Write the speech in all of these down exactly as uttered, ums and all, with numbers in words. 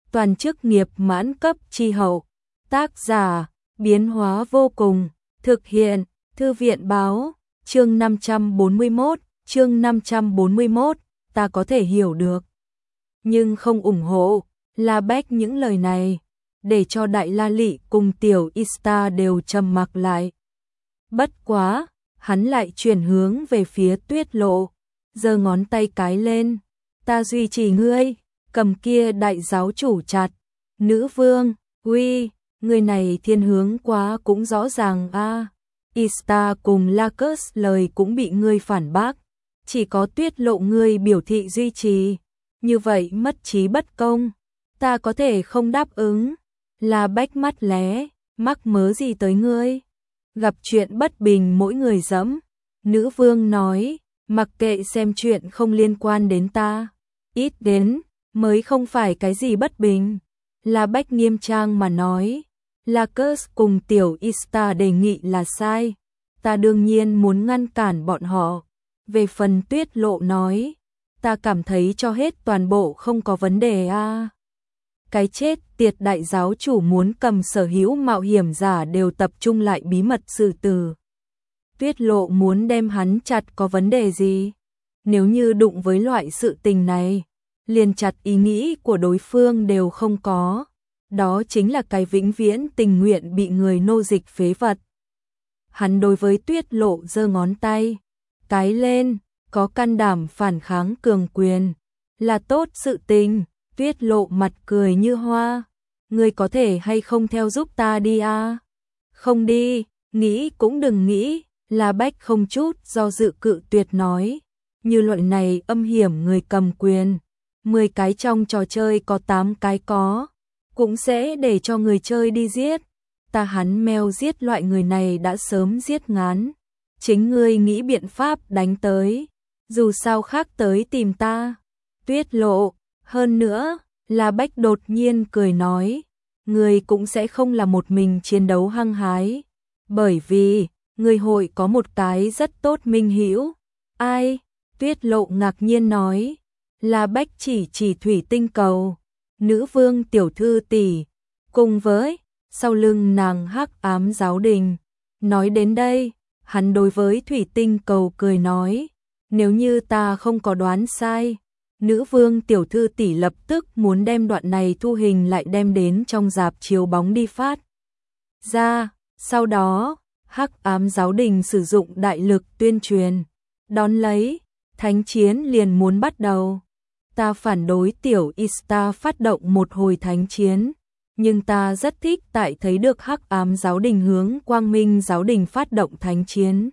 toàn chức nghiệp mãn cấp chi hậu. Tác giả, biến hóa vô cùng, thực hiện, thư viện báo, chương năm trăm bốn mươi mốt, chương năm trăm bốn mươi mốt, ta có thể hiểu được. Nhưng không ủng hộ, La Bách những lời này, để cho Đại La Lị cùng Tiểu Ista đều trầm mặc lại. Bất quá, hắn lại chuyển hướng về phía Tuyết Lộ, giơ ngón tay cái lên, ta duy trì ngươi, cầm kia đại giáo chủ chặt. Nữ vương, uy, người này thiên hướng quá cũng rõ ràng a. À. Ista cùng Lacus lời cũng bị ngươi phản bác, chỉ có Tuyết Lộ ngươi biểu thị duy trì, như vậy mất trí bất công, ta có thể không đáp ứng. La Bách mắt lé, mắc mớ gì tới ngươi? Gặp chuyện bất bình mỗi người dẫm. Nữ vương nói, mặc kệ xem chuyện không liên quan đến ta, ít đến mới không phải cái gì bất bình. La Bách nghiêm trang mà nói, Lacus cùng Tiểu Ista đề nghị là sai, ta đương nhiên muốn ngăn cản bọn họ. Về phần Tuyết Lộ nói, ta cảm thấy cho hết toàn bộ không có vấn đề a. À. Cái chết tiệt đại giáo chủ muốn cầm sở hữu mạo hiểm giả đều tập trung lại bí mật xử tử. Tuyết Lộ muốn đem hắn chặt có vấn đề gì? Nếu như đụng với loại sự tình này, liền chặt ý nghĩ của đối phương đều không có. Đó chính là cái vĩnh viễn tình nguyện bị người nô dịch phế vật. Hắn đối với Tuyết Lộ giơ ngón tay, cái lên, có can đảm phản kháng cường quyền, là tốt sự tình. Tuyết Lộ mặt cười như hoa, ngươi có thể hay không theo giúp ta đi a? À? Không đi, nghĩ cũng đừng nghĩ. La Bách không chút do dự cự tuyệt nói, như loại này âm hiểm người cầm quyền, mười cái trong trò chơi có tám cái có, cũng sẽ để cho người chơi đi giết. Ta hắn mèo giết loại người này đã sớm giết ngán, chính ngươi nghĩ biện pháp đánh tới, dù sao khác tới tìm ta. Tuyết Lộ, hơn nữa, La Bách đột nhiên cười nói, ngươi cũng sẽ không là một mình chiến đấu hăng hái, bởi vì ngươi hội có một cái rất tốt minh hữu. Ai? Tuyết Lộ ngạc nhiên nói. La Bách chỉ chỉ thủy tinh cầu, nữ vương tiểu thư tỷ, cùng với sau lưng nàng hắc ám giáo đình. Nói đến đây, hắn đối với thủy tinh cầu cười nói, nếu như ta không có đoán sai, nữ vương tiểu thư tỷ lập tức muốn đem đoạn này thu hình lại đem đến trong rạp chiếu bóng đi phát ra. Sau đó, hắc ám giáo đình sử dụng đại lực tuyên truyền, đón lấy, thánh chiến liền muốn bắt đầu. Ta phản đối Tiểu Ista phát động một hồi thánh chiến, nhưng ta rất thích tại thấy được hắc ám giáo đình hướng quang minh giáo đình phát động thánh chiến.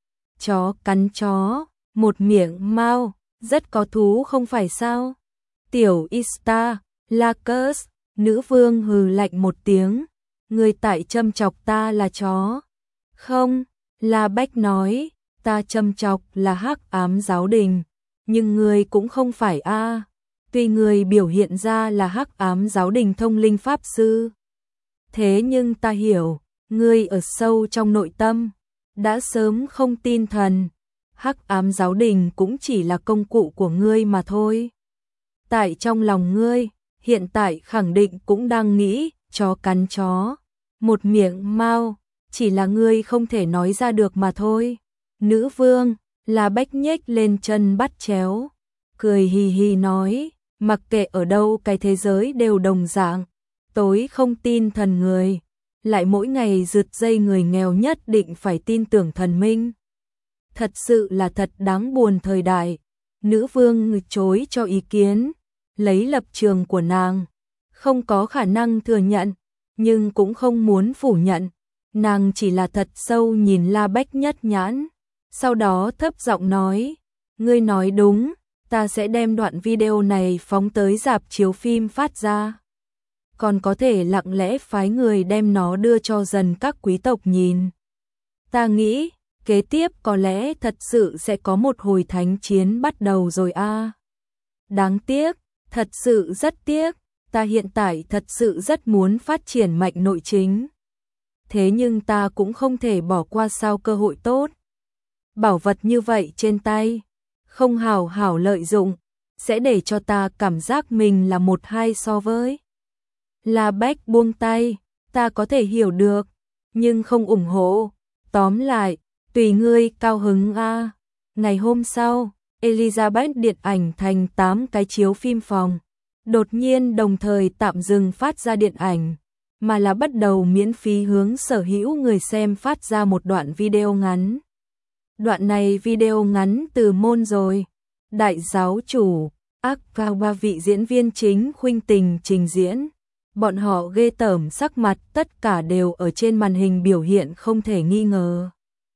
Chó cắn chó, một miệng mau, rất có thú không phải sao? Tiểu Ista, Lacus, nữ vương hừ lạnh một tiếng, người tại châm chọc ta là chó. Không, La Bách nói, ta châm chọc là hắc ám giáo đình, nhưng ngươi cũng không phải a. À. Tuy ngươi biểu hiện ra là hắc ám giáo đình thông linh pháp sư, thế nhưng ta hiểu, ngươi ở sâu trong nội tâm đã sớm không tin thần, hắc ám giáo đình cũng chỉ là công cụ của ngươi mà thôi. Tại trong lòng ngươi, hiện tại khẳng định cũng đang nghĩ, chó cắn chó, một miệng mau, chỉ là ngươi không thể nói ra được mà thôi. Nữ vương, La Bách nhếch lên chân bắt chéo, cười hì hì nói, mặc kệ ở đâu cái thế giới đều đồng dạng, tối không tin thần người, lại mỗi ngày rượt dây người nghèo nhất định phải tin tưởng thần minh. Thật sự là thật đáng buồn thời đại. Nữ vương chối cho ý kiến, lấy lập trường của nàng, không có khả năng thừa nhận, nhưng cũng không muốn phủ nhận. Nàng chỉ là thật sâu nhìn La Bách nhất nhãn, sau đó thấp giọng nói, ngươi nói đúng, ta sẽ đem đoạn video này phóng tới rạp chiếu phim phát ra. Còn có thể lặng lẽ phái người đem nó đưa cho dần các quý tộc nhìn. Ta nghĩ, kế tiếp có lẽ thật sự sẽ có một hồi thánh chiến bắt đầu rồi a. À. Đáng tiếc, thật sự rất tiếc, ta hiện tại thật sự rất muốn phát triển mạnh nội chính. Thế nhưng ta cũng không thể bỏ qua sao cơ hội tốt. Bảo vật như vậy trên tay, không hào hảo lợi dụng, sẽ để cho ta cảm giác mình là một hai so với La Bách buông tay, ta có thể hiểu được, nhưng không ủng hộ. Tóm lại, tùy ngươi cao hứng a. Ngày hôm sau, Elizabeth điện ảnh thành tám cái chiếu phim phòng. Đột nhiên đồng thời tạm dừng phát ra điện ảnh, mà là bắt đầu miễn phí hướng sở hữu người xem phát ra một đoạn video ngắn. Đoạn này video ngắn từ môn rồi. Đại giáo chủ, ác cao ba vị diễn viên chính khuynh tình trình diễn. Bọn họ ghê tởm sắc mặt, tất cả đều ở trên màn hình biểu hiện không thể nghi ngờ.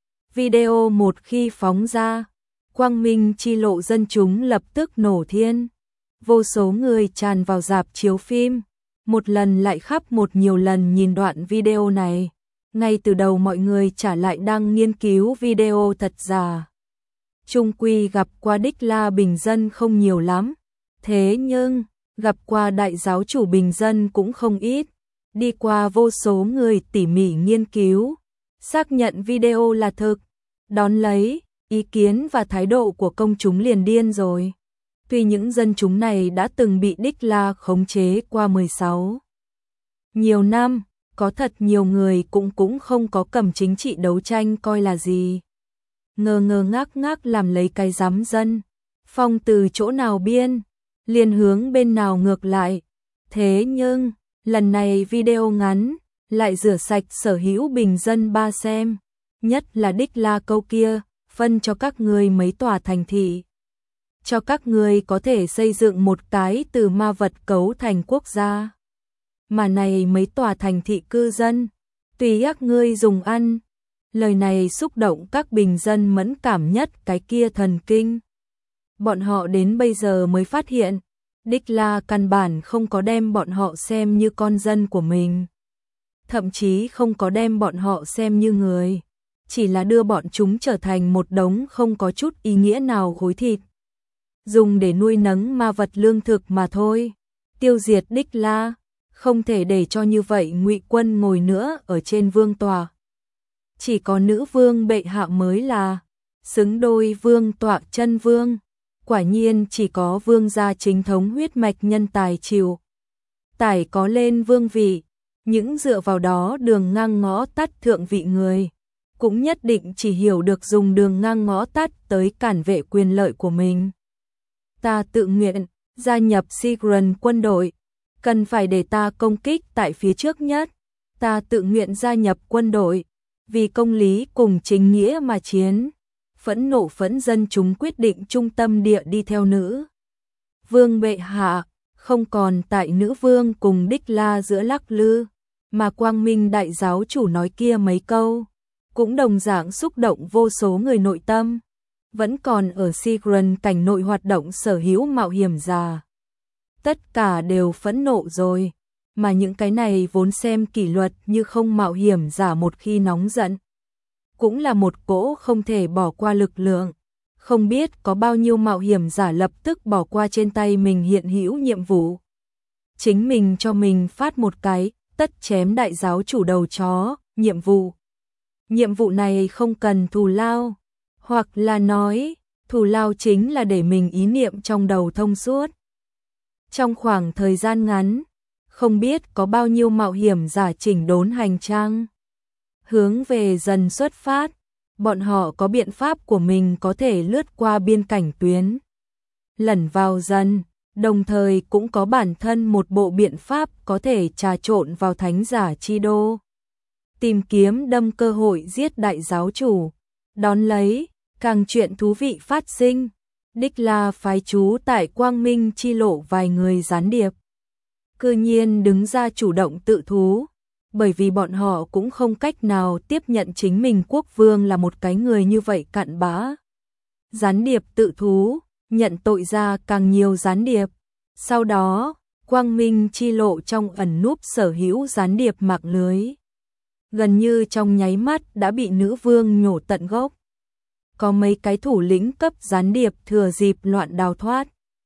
Video một khi phóng ra, quang minh chi lộ dân chúng lập tức nổ thiên. Vô số người tràn vào rạp chiếu phim, một lần lại khắp một nhiều lần nhìn đoạn video này. Ngay từ đầu mọi người trả lại đang nghiên cứu video thật giả. Trung quy gặp qua đích la bình dân không nhiều lắm, thế nhưng gặp qua đại giáo chủ bình dân cũng không ít. Đi qua vô số người tỉ mỉ nghiên cứu, xác nhận video là thực, đón lấy ý kiến và thái độ của công chúng liền điên rồi. Tuy những dân chúng này đã từng bị đích la khống chế qua mười sáu nhiều năm, có thật nhiều người cũng cũng không có cầm chính trị đấu tranh coi là gì. Ngơ ngơ ngác ngác làm lấy cái giám dân, phong từ chỗ nào biên, liền hướng bên nào ngược lại. Thế nhưng, lần này video ngắn, lại rửa sạch sở hữu bình dân ba xem, nhất là đích la câu kia, phân cho các người mấy tòa thành thị. Cho các người có thể xây dựng một cái từ ma vật cấu thành quốc gia. Mà này mấy tòa thành thị cư dân, tùy các ngươi dùng ăn. Lời này xúc động các bình dân mẫn cảm nhất cái kia thần kinh. Bọn họ đến bây giờ mới phát hiện, đích la căn bản không có đem bọn họ xem như con dân của mình. Thậm chí không có đem bọn họ xem như người, chỉ là đưa bọn chúng trở thành một đống không có chút ý nghĩa nào khối thịt. Dùng để nuôi nấng ma vật lương thực mà thôi. Tiêu diệt đích la, không thể để cho như vậy Ngụy Quân ngồi nữa ở trên vương tòa. Chỉ có nữ vương bệ hạ mới là xứng đôi vương tọa chân vương. Quả nhiên chỉ có vương gia chính thống huyết mạch nhân tài chịu tải có lên vương vị. Những dựa vào đó đường ngang ngõ tắt thượng vị người, cũng nhất định chỉ hiểu được dùng đường ngang ngõ tắt tới cản vệ quyền lợi của mình. Ta tự nguyện gia nhập Sigurd quân đội, cần phải để ta công kích tại phía trước nhất. Ta tự nguyện gia nhập quân đội, vì công lý cùng chính nghĩa mà chiến. Phẫn nộ phẫn dân chúng quyết định trung tâm địa đi theo nữ vương bệ hạ, không còn tại nữ vương cùng đích la giữa lắc lư, mà quang minh đại giáo chủ nói kia mấy câu, cũng đồng dạng xúc động vô số người nội tâm. Vẫn còn ở Sigurd cảnh nội hoạt động sở hữu mạo hiểm giả. Tất cả đều phẫn nộ rồi, mà những cái này vốn xem kỷ luật như không mạo hiểm giả một khi nóng giận. Cũng là một cỗ không thể bỏ qua lực lượng. Không biết có bao nhiêu mạo hiểm giả lập tức bỏ qua trên tay mình hiện hữu nhiệm vụ. Chính mình cho mình phát một cái, tất chém đại giáo chủ đầu chó, nhiệm vụ. Nhiệm vụ này không cần thù lao, hoặc là nói, thù lao chính là để mình ý niệm trong đầu thông suốt. Trong khoảng thời gian ngắn, không biết có bao nhiêu mạo hiểm giả chỉnh đốn hành trang. Hướng về dần xuất phát, bọn họ có biện pháp của mình có thể lướt qua biên cảnh tuyến. Lẩn vào dần, đồng thời cũng có bản thân một bộ biện pháp có thể trà trộn vào thánh giả chi đô. Tìm kiếm đâm cơ hội giết đại giáo chủ, đón lấy, càng chuyện thú vị phát sinh. Đích la phái trú tại Quang Minh chi lộ vài người gián điệp. Cư nhiên đứng ra chủ động tự thú, bởi vì bọn họ cũng không cách nào tiếp nhận chính mình quốc vương là một cái người như vậy cặn bã. Gián điệp tự thú, nhận tội ra càng nhiều gián điệp. Sau đó, Quang Minh chi lộ trong ẩn núp sở hữu gián điệp mạng lưới. Gần như trong nháy mắt đã bị nữ vương nhổ tận gốc. Có mấy cái thủ lĩnh cấp gián điệp thừa dịp loạn đào thoát.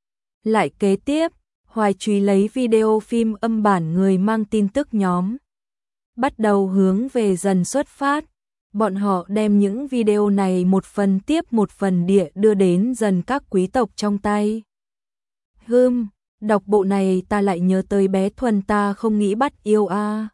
Lại kế tiếp, Hoài Trúy lấy video phim âm bản người mang tin tức nhóm. Bắt đầu hướng về dần xuất phát. Bọn họ đem những video này một phần tiếp một phần địa đưa đến dần các quý tộc trong tay. Hừm, Đọc bộ này ta lại nhớ tới bé Thuần, ta không nghĩ bắt yêu a.